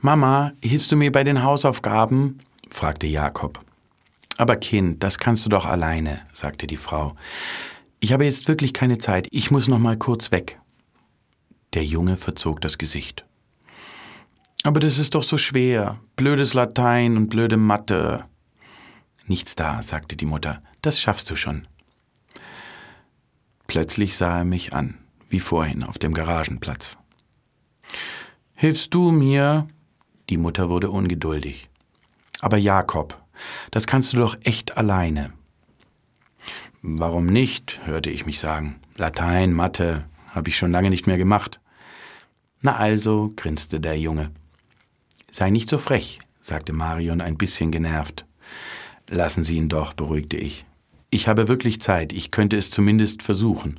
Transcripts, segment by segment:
»Mama, hilfst du mir bei den Hausaufgaben?« fragte Jakob. »Aber Kind, das kannst du doch alleine«, sagte die Frau. »Ich habe jetzt wirklich keine Zeit, ich muss noch mal kurz weg.« Der Junge verzog das Gesicht. »Aber das ist doch so schwer, blödes Latein und blöde Mathe.« »Nichts da«, sagte die Mutter, »das schaffst du schon.« Plötzlich sah er mich an, wie vorhin auf dem Garagenplatz. »Hilfst du mir?« Die Mutter wurde ungeduldig. »Aber Jakob, das kannst du doch echt alleine.« »Warum nicht?«, hörte ich mich sagen. »Latein, Mathe, habe ich schon lange nicht mehr gemacht.« »Na also«, grinste der Junge. »Sei nicht so frech«, sagte Marion ein bisschen genervt. »Lassen Sie ihn doch«, beruhigte ich. »Ich habe wirklich Zeit, ich könnte es zumindest versuchen.«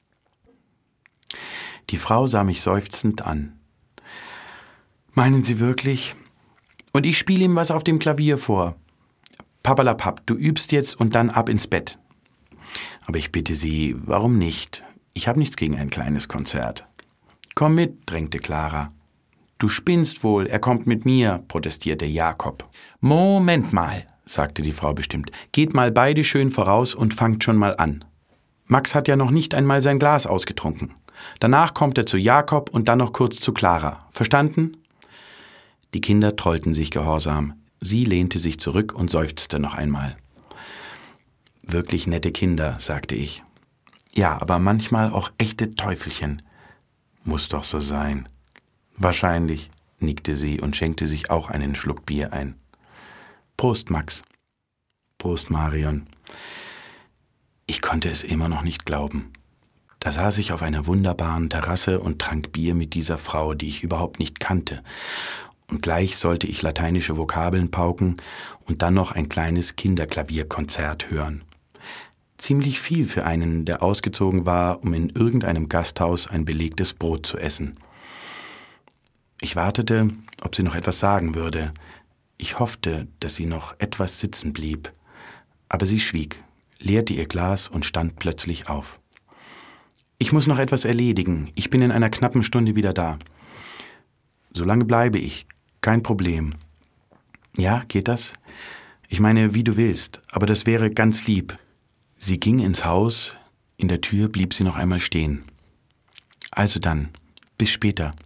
Die Frau sah mich seufzend an. »Meinen Sie wirklich? Und ich spiele ihm was auf dem Klavier vor. Papperlapapp, du übst jetzt und dann ab ins Bett.« »Aber ich bitte Sie, warum nicht? Ich habe nichts gegen ein kleines Konzert.« »Komm mit«, drängte Clara. »Du spinnst wohl, er kommt mit mir«, protestierte Jakob. »Moment mal«, sagte die Frau bestimmt. »Geht mal beide schön voraus und fangt schon mal an. Max hat ja noch nicht einmal sein Glas ausgetrunken. Danach kommt er zu Jakob und dann noch kurz zu Clara. Verstanden?« Die Kinder trollten sich gehorsam. Sie lehnte sich zurück und seufzte noch einmal. »Wirklich nette Kinder«, sagte ich. »Ja, aber manchmal auch echte Teufelchen.« »Muss doch so sein.« »Wahrscheinlich«, nickte sie und schenkte sich auch einen Schluck Bier ein. »Prost, Max.« »Prost, Marion.« Ich konnte es immer noch nicht glauben. Da saß ich auf einer wunderbaren Terrasse und trank Bier mit dieser Frau, die ich überhaupt nicht kannte. Und gleich sollte ich lateinische Vokabeln pauken und dann noch ein kleines Kinderklavierkonzert hören. Ziemlich viel für einen, der ausgezogen war, um in irgendeinem Gasthaus ein belegtes Brot zu essen. Ich wartete, ob sie noch etwas sagen würde. Ich hoffte, dass sie noch etwas sitzen blieb. Aber sie schwieg, leerte ihr Glas und stand plötzlich auf. »Ich muss noch etwas erledigen. Ich bin in einer knappen Stunde wieder da.« »So lange bleibe ich. Kein Problem.« »Ja, geht das? Ich meine, wie du willst, aber das wäre ganz lieb.« Sie ging ins Haus, in der Tür blieb sie noch einmal stehen. »Also dann, bis später.«